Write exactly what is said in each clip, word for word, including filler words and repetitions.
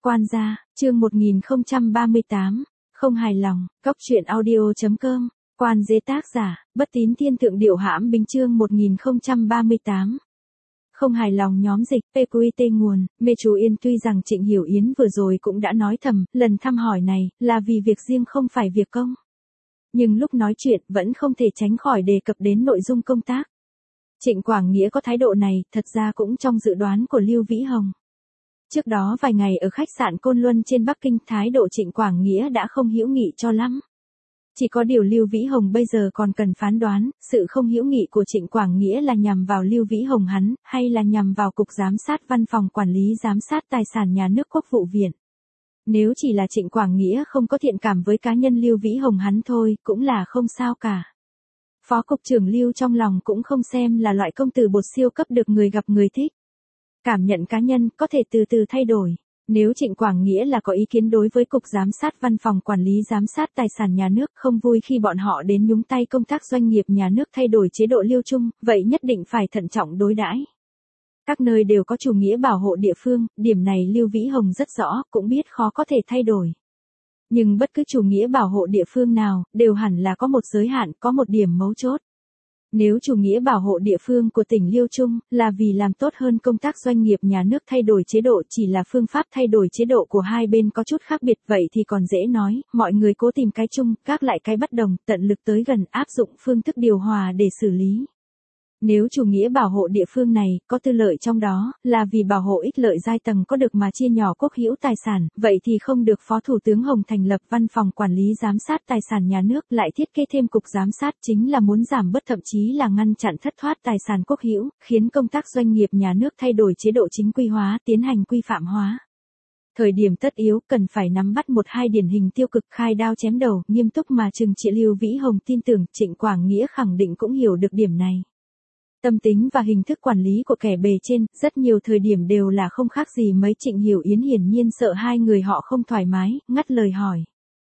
Quan gia, chương một nghìn không trăm ba mươi tám, không hài lòng, Cóc truyện audio chấm com, Quan dế tác giả, Bất Tín Thiên Thượng Điệu Hãm Binh chương một nghìn không trăm ba mươi tám. Không hài lòng nhóm dịch, pê quy tê nguồn, Mê Chú Yên tuy rằng Trịnh Hiểu Yến vừa rồi cũng đã nói thầm, lần thăm hỏi này, là vì việc riêng không phải việc công. Nhưng lúc nói chuyện vẫn không thể tránh khỏi đề cập đến nội dung công tác. Trịnh Quảng Nghĩa có thái độ này, thật ra cũng trong dự đoán của Lưu Vĩ Hồng. Trước đó vài ngày ở khách sạn Côn Luân trên Bắc Kinh, thái độ Trịnh Quảng Nghĩa đã không hữu nghị cho lắm. Chỉ có điều Lưu Vĩ Hồng bây giờ còn cần phán đoán, sự không hữu nghị của Trịnh Quảng Nghĩa là nhằm vào Lưu Vĩ Hồng hắn, hay là nhằm vào Cục Giám sát Văn phòng Quản lý Giám sát Tài sản Nhà nước Quốc vụ Viện. Nếu chỉ là Trịnh Quảng Nghĩa không có thiện cảm với cá nhân Lưu Vĩ Hồng hắn thôi, cũng là không sao cả. Phó Cục trưởng Lưu trong lòng cũng không xem là loại công tử bột siêu cấp được người gặp người thích. Cảm nhận cá nhân có thể từ từ thay đổi. Nếu Trịnh Quảng Nghĩa là có ý kiến đối với Cục Giám sát Văn phòng Quản lý Giám sát Tài sản Nhà nước không vui khi bọn họ đến nhúng tay công tác doanh nghiệp nhà nước thay đổi chế độ lưu chung, vậy nhất định phải thận trọng đối đãi. Các nơi đều có chủ nghĩa bảo hộ địa phương, điểm này Lưu Vĩ Hồng rất rõ, cũng biết khó có thể thay đổi. Nhưng bất cứ chủ nghĩa bảo hộ địa phương nào, đều hẳn là có một giới hạn, có một điểm mấu chốt. Nếu chủ nghĩa bảo hộ địa phương của tỉnh Liêu Trung là vì làm tốt hơn công tác doanh nghiệp nhà nước thay đổi chế độ chỉ là phương pháp thay đổi chế độ của hai bên có chút khác biệt vậy thì còn dễ nói, mọi người cố tìm cái chung, gác lại cái bất đồng, tận lực tới gần áp dụng phương thức điều hòa để xử lý. Nếu chủ nghĩa bảo hộ địa phương này có tư lợi trong đó là vì bảo hộ ích lợi giai tầng có được mà chia nhỏ quốc hữu tài sản, vậy thì không được Phó Thủ tướng Hồng thành lập Văn phòng Quản lý Giám sát Tài sản Nhà nước lại thiết kế thêm Cục Giám sát chính là muốn giảm bớt thậm chí là ngăn chặn thất thoát tài sản quốc hữu, khiến công tác doanh nghiệp nhà nước thay đổi chế độ chính quy hóa, tiến hành quy phạm hóa. Thời điểm tất yếu cần phải nắm bắt một hai điển hình tiêu cực khai đao chém đầu, nghiêm túc mà trừng trị. Lưu Vĩ Hồng tin tưởng Trịnh Quảng Nghĩa khẳng định cũng hiểu được điểm này. Tâm tính và hình thức quản lý của kẻ bề trên, rất nhiều thời điểm đều là không khác gì mấy. Trịnh Hiểu Yến hiển nhiên sợ hai người họ không thoải mái, ngắt lời hỏi.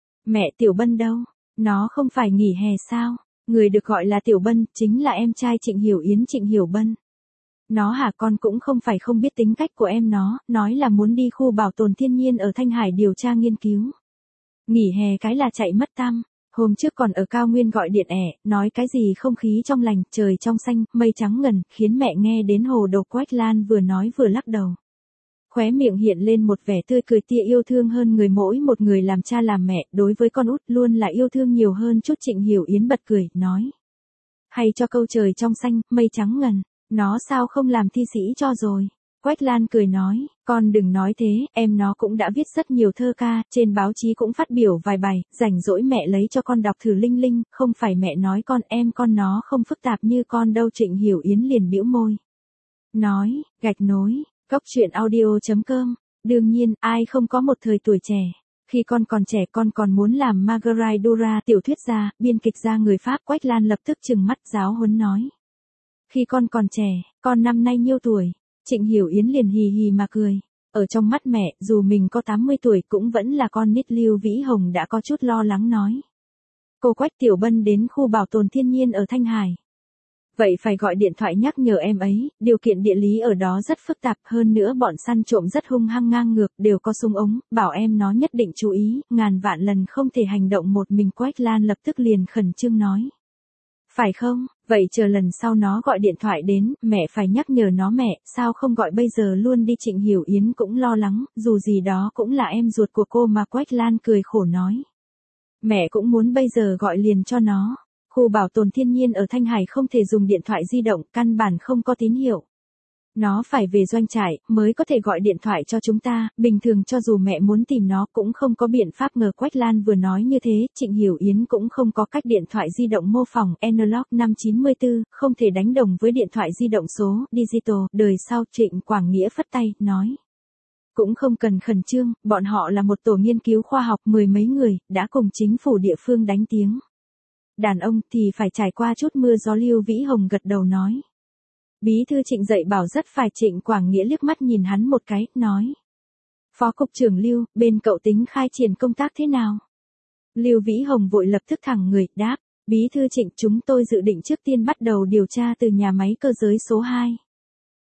Mẹ Tiểu Bân đâu? Nó không phải nghỉ hè sao? Người được gọi là Tiểu Bân, chính là em trai Trịnh Hiểu Yến, Trịnh Hiểu Bân. Nó hả? Con cũng không phải không biết tính cách của em nó, nói là muốn đi khu bảo tồn thiên nhiên ở Thanh Hải điều tra nghiên cứu. Nghỉ hè cái là chạy mất tăm. Hôm trước còn ở cao nguyên gọi điện ẻ, nói cái gì không khí trong lành, trời trong xanh, mây trắng ngần, khiến mẹ nghe đến hồ đồ. Quách Lan vừa nói vừa lắc đầu. Khóe miệng hiện lên một vẻ tươi cười, tia yêu thương hơn người mỗi một người làm cha làm mẹ, đối với con út luôn là yêu thương nhiều hơn chút. Trịnh Hiểu Yến bật cười, nói. Hay cho câu trời trong xanh, mây trắng ngần, nó sao không làm thi sĩ cho rồi. Quách Lan cười nói, con đừng nói thế, em nó cũng đã viết rất nhiều thơ ca, trên báo chí cũng phát biểu vài bài, rảnh rỗi mẹ lấy cho con đọc thử linh linh, không phải mẹ nói con em con nó không phức tạp như con đâu. Trịnh Hiểu Yến liền bĩu môi. Nói, gạch nối, Cóc truyện audio chấm com, đương nhiên, ai không có một thời tuổi trẻ. Khi con còn trẻ con còn muốn làm Marguerite Duras, tiểu thuyết gia, biên kịch gia người Pháp. Quách Lan lập tức trừng mắt giáo huấn nói. Khi con còn trẻ, con năm nay nhiêu tuổi? Trịnh Hiểu Yến liền hì hì mà cười. Ở trong mắt mẹ, dù mình có tám mươi tuổi cũng vẫn là con nít. Lưu Vĩ Hồng đã có chút lo lắng nói. Cô Quách Tiểu Bân đến khu bảo tồn thiên nhiên ở Thanh Hải. Vậy phải gọi điện thoại nhắc nhở em ấy, điều kiện địa lý ở đó rất phức tạp, hơn nữa bọn săn trộm rất hung hăng ngang ngược, đều có súng ống, bảo em nó nhất định chú ý, ngàn vạn lần không thể hành động một mình. Quách Lan lập tức liền khẩn trương nói. Phải không, vậy chờ lần sau nó gọi điện thoại đến, mẹ phải nhắc nhở nó. Mẹ, sao không gọi bây giờ luôn đi? Trịnh Hiểu Yến cũng lo lắng, dù gì đó cũng là em ruột của cô mà. Quách Lan cười khổ nói. Mẹ cũng muốn bây giờ gọi liền cho nó. Khu bảo tồn thiên nhiên ở Thanh Hải không thể dùng điện thoại di động, căn bản không có tín hiệu. Nó phải về doanh trại, mới có thể gọi điện thoại cho chúng ta, bình thường cho dù mẹ muốn tìm nó cũng không có biện pháp. Ngờ Quách Lan vừa nói như thế, Trịnh Hiểu Yến cũng không có cách điện thoại di động mô phỏng analog năm chín tư, không thể đánh đồng với điện thoại di động số, digital, đời sau. Trịnh Quảng Nghĩa phất tay, nói. Cũng không cần khẩn trương, bọn họ là một tổ nghiên cứu khoa học mười mấy người, đã cùng chính phủ địa phương đánh tiếng. Đàn ông thì phải trải qua chút mưa gió. Lưu Vĩ Hồng gật đầu nói. Bí thư Trịnh dạy bảo rất phải. Trịnh Quảng Nghĩa liếc mắt nhìn hắn một cái, nói. Phó Cục trưởng Lưu, bên cậu tính khai triển công tác thế nào? Lưu Vĩ Hồng vội lập tức thẳng người, đáp. Bí thư Trịnh, chúng tôi dự định trước tiên bắt đầu điều tra từ nhà máy cơ giới số hai.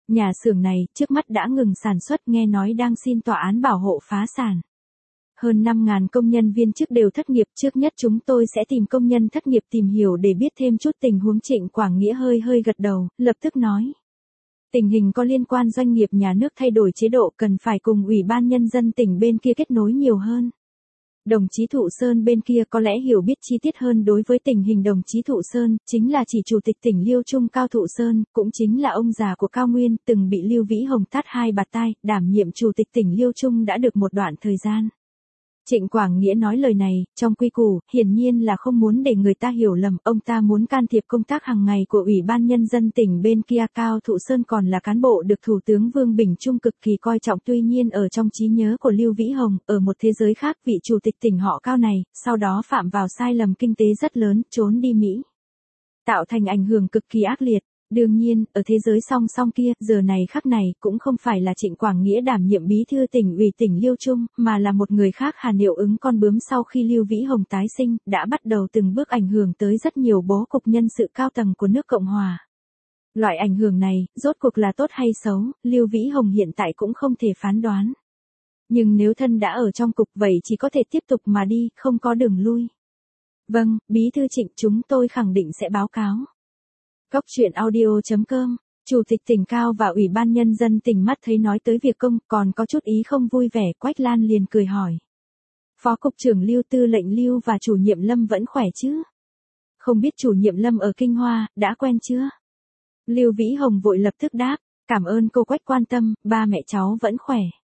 Nhà xưởng này trước mắt đã ngừng sản xuất, nghe nói đang xin tòa án bảo hộ phá sản. Hơn năm nghìn công nhân viên chức đều thất nghiệp, trước nhất chúng tôi sẽ tìm công nhân thất nghiệp tìm hiểu để biết thêm chút tình huống. Trịnh Quảng Nghĩa hơi hơi gật đầu, lập tức nói. Tình hình có liên quan doanh nghiệp nhà nước thay đổi chế độ cần phải cùng Ủy ban Nhân dân tỉnh bên kia kết nối nhiều hơn. Đồng chí Thụ Sơn bên kia có lẽ hiểu biết chi tiết hơn đối với tình hình. Đồng chí Thụ Sơn, chính là chỉ chủ tịch tỉnh Liêu Trung Cao Thụ Sơn, cũng chính là ông già của Cao Nguyên, từng bị Lưu Vĩ Hồng tát hai bạt tai, đảm nhiệm chủ tịch tỉnh Liêu Trung đã được một đoạn thời gian. Trịnh Quảng Nghĩa nói lời này, trong quy củ, hiển nhiên là không muốn để người ta hiểu lầm, ông ta muốn can thiệp công tác hàng ngày của Ủy ban Nhân dân tỉnh bên kia. Cao Thụ Sơn còn là cán bộ được Thủ tướng Vương Bình Trung cực kỳ coi trọng, tuy nhiên ở trong trí nhớ của Lưu Vĩ Hồng, ở một thế giới khác vị chủ tịch tỉnh họ Cao này, sau đó phạm vào sai lầm kinh tế rất lớn, trốn đi Mỹ. Tạo thành ảnh hưởng cực kỳ ác liệt. Đương nhiên, ở thế giới song song kia, giờ này khắc này, cũng không phải là Trịnh Quảng Nghĩa đảm nhiệm bí thư tỉnh ủy tỉnh Liêu Trung, mà là một người khác. Hà Niệu Ứng con bướm sau khi Lưu Vĩ Hồng tái sinh, đã bắt đầu từng bước ảnh hưởng tới rất nhiều bố cục nhân sự cao tầng của nước Cộng Hòa. Loại ảnh hưởng này, rốt cuộc là tốt hay xấu, Lưu Vĩ Hồng hiện tại cũng không thể phán đoán. Nhưng nếu thân đã ở trong cục vậy chỉ có thể tiếp tục mà đi, không có đường lui. Vâng, bí thư Trịnh, chúng tôi khẳng định sẽ báo cáo. Cốc truyện audio chấm com, Chủ tịch tỉnh Cao và Ủy ban Nhân dân tỉnh mắt thấy nói tới việc công, còn có chút ý không vui vẻ, Quách Lan liền cười hỏi. Phó Cục trưởng Lưu, Tư lệnh Lưu và chủ nhiệm Lâm vẫn khỏe chứ? Không biết chủ nhiệm Lâm ở Kinh Hoa, đã quen chưa? Lưu Vĩ Hồng vội lập tức đáp, cảm ơn cô Quách quan tâm, ba mẹ cháu vẫn khỏe.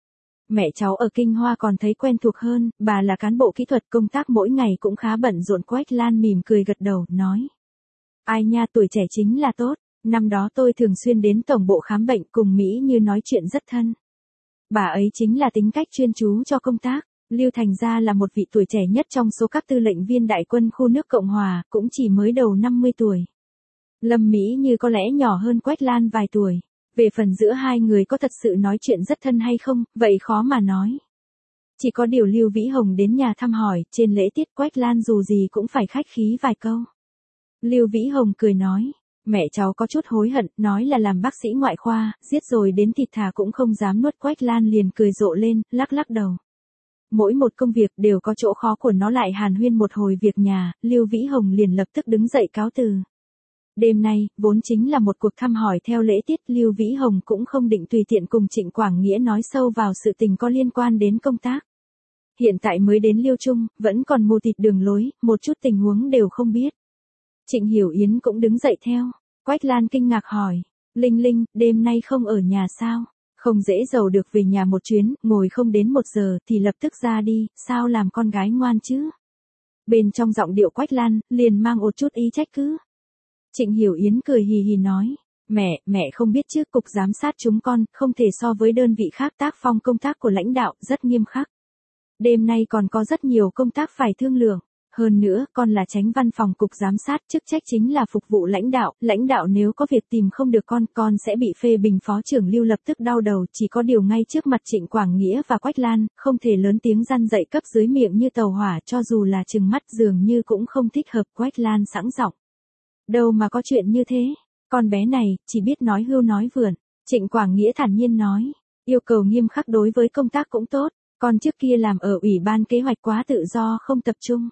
Mẹ cháu ở Kinh Hoa còn thấy quen thuộc hơn, bà là cán bộ kỹ thuật công tác mỗi ngày cũng khá bận rộn. Quách Lan mỉm cười gật đầu, nói. Ai nha, tuổi trẻ chính là tốt, năm đó tôi thường xuyên đến tổng bộ khám bệnh cùng Mỹ Như nói chuyện rất thân. Bà ấy chính là tính cách chuyên chú cho công tác. Lưu thành ra là một vị tuổi trẻ nhất trong số các tư lệnh viên đại quân khu nước Cộng Hòa, cũng chỉ mới đầu năm mươi tuổi. Lâm Mỹ Như có lẽ nhỏ hơn Quách Lan vài tuổi. Về phần giữa hai người có thật sự nói chuyện rất thân hay không, vậy khó mà nói. Chỉ có điều Lưu Vĩ Hồng đến nhà thăm hỏi, trên lễ tiết Quách Lan dù gì cũng phải khách khí vài câu. Lưu Vĩ Hồng cười nói, mẹ cháu có chút hối hận, nói là làm bác sĩ ngoại khoa, giết rồi đến thịt thà cũng không dám nuốt. Quách Lan liền cười rộ lên, lắc lắc đầu. Mỗi một công việc đều có chỗ khó của nó. Lại hàn huyên một hồi việc nhà, Lưu Vĩ Hồng liền lập tức đứng dậy cáo từ. Đêm nay, vốn chính là một cuộc thăm hỏi theo lễ tiết, Lưu Vĩ Hồng cũng không định tùy tiện cùng Trịnh Quảng Nghĩa nói sâu vào sự tình có liên quan đến công tác. Hiện tại mới đến Liêu Trung, vẫn còn mù tịt đường lối, một chút tình huống đều không biết. Trịnh Hiểu Yến cũng đứng dậy theo. Quách Lan kinh ngạc hỏi, Linh Linh, đêm nay không ở nhà sao? Không dễ dầu được về nhà một chuyến, ngồi không đến một giờ thì lập tức ra đi, sao làm con gái ngoan chứ? Bên trong giọng điệu Quách Lan, liền mang một chút ý trách cứ. Trịnh Hiểu Yến cười hì hì nói, mẹ, mẹ không biết chứ, cục giám sát chúng con, không thể so với đơn vị khác, tác phong công tác của lãnh đạo, rất nghiêm khắc. Đêm nay còn có rất nhiều công tác phải thương lượng. Hơn nữa, con là tránh văn phòng cục giám sát, chức trách chính là phục vụ lãnh đạo, lãnh đạo nếu có việc tìm không được con, con sẽ bị phê bình. Phó trưởng Lưu lập tức đau đầu, chỉ có điều ngay trước mặt Trịnh Quảng Nghĩa và Quách Lan, không thể lớn tiếng răn dạy cấp dưới miệng như tàu hỏa, cho dù là trừng mắt dường như cũng không thích hợp. Quách Lan sẵn giọng. Đâu mà có chuyện như thế, con bé này, chỉ biết nói hưu nói vượn. Trịnh Quảng Nghĩa thản nhiên nói, yêu cầu nghiêm khắc đối với công tác cũng tốt, con trước kia làm ở ủy ban kế hoạch quá tự do không tập trung.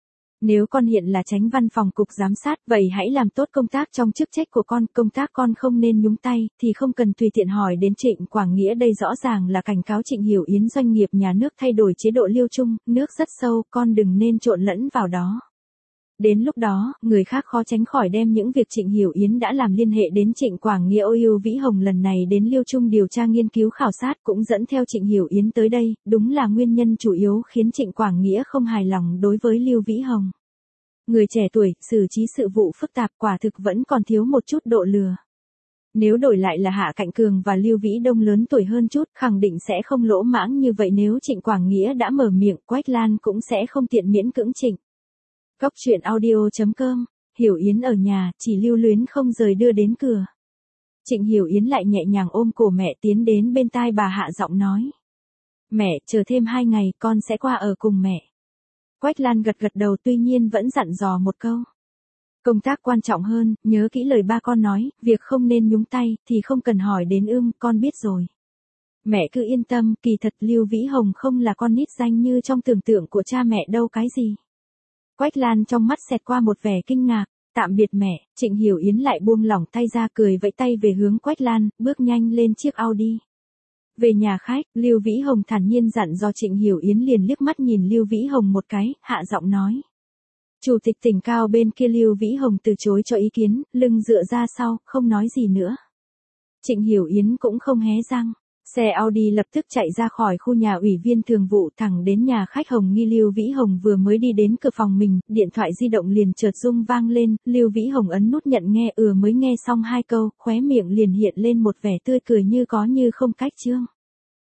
Nếu con hiện là tránh văn phòng cục giám sát, vậy hãy làm tốt công tác trong chức trách của con, công tác con không nên nhúng tay, thì không cần tùy tiện hỏi đến. Trịnh Quảng Nghĩa đây rõ ràng là cảnh cáo Trịnh Hiểu Yến doanh nghiệp nhà nước thay đổi chế độ Liêu Trung, nước rất sâu, con đừng nên trộn lẫn vào đó. Đến lúc đó, người khác khó tránh khỏi đem những việc Trịnh Hiểu Yến đã làm liên hệ đến Trịnh Quảng Nghĩa. Ôi Lưu Vĩ Hồng lần này đến Liêu Trung điều tra nghiên cứu khảo sát cũng dẫn theo Trịnh Hiểu Yến tới đây, đúng là nguyên nhân chủ yếu khiến Trịnh Quảng Nghĩa không hài lòng đối với Lưu Vĩ Hồng. Người trẻ tuổi, xử trí sự vụ phức tạp, quả thực vẫn còn thiếu một chút độ lừa. Nếu đổi lại là Hạ Cạnh Cường và Lưu Vĩ Đông lớn tuổi hơn chút, khẳng định sẽ không lỗ mãng như vậy. Nếu Trịnh Quảng Nghĩa đã mở miệng, Quách Lan cũng sẽ không tiện miễn cưỡng Trịnh. Cốc truyện audio chấm com, Hiểu Yến ở nhà, chỉ lưu luyến không rời đưa đến cửa. Trịnh Hiểu Yến lại nhẹ nhàng ôm cổ mẹ tiến đến bên tai bà hạ giọng nói. Mẹ, chờ thêm hai ngày, con sẽ qua ở cùng mẹ. Quách Lan gật gật đầu, tuy nhiên vẫn dặn dò một câu. Công tác quan trọng hơn, nhớ kỹ lời ba con nói, việc không nên nhúng tay, thì không cần hỏi đến ưm, con biết rồi. Mẹ cứ yên tâm, kỳ thật Lưu Vĩ Hồng không là con nít danh như trong tưởng tượng của cha mẹ đâu cái gì. Quách Lan trong mắt xẹt qua một vẻ kinh ngạc, tạm biệt mẹ, Trịnh Hiểu Yến lại buông lỏng tay ra cười vẫy tay về hướng Quách Lan, bước nhanh lên chiếc Audi. Về nhà khách, Lưu Vĩ Hồng thản nhiên dặn dò Trịnh Hiểu Yến liền liếc mắt nhìn Lưu Vĩ Hồng một cái, hạ giọng nói. Chủ tịch tỉnh cao bên kia Lưu Vĩ Hồng từ chối cho ý kiến, lưng dựa ra sau, không nói gì nữa. Trịnh Hiểu Yến cũng không hé răng. Xe Audi lập tức chạy ra khỏi khu nhà ủy viên thường vụ thẳng đến nhà khách Hồng Nghi. Lưu Vĩ Hồng vừa mới đi đến cửa phòng mình, điện thoại di động liền chợt rung vang lên, Lưu Vĩ Hồng ấn nút nhận nghe, ừ mới nghe xong hai câu, khóe miệng liền hiện lên một vẻ tươi cười như có như không cách trương.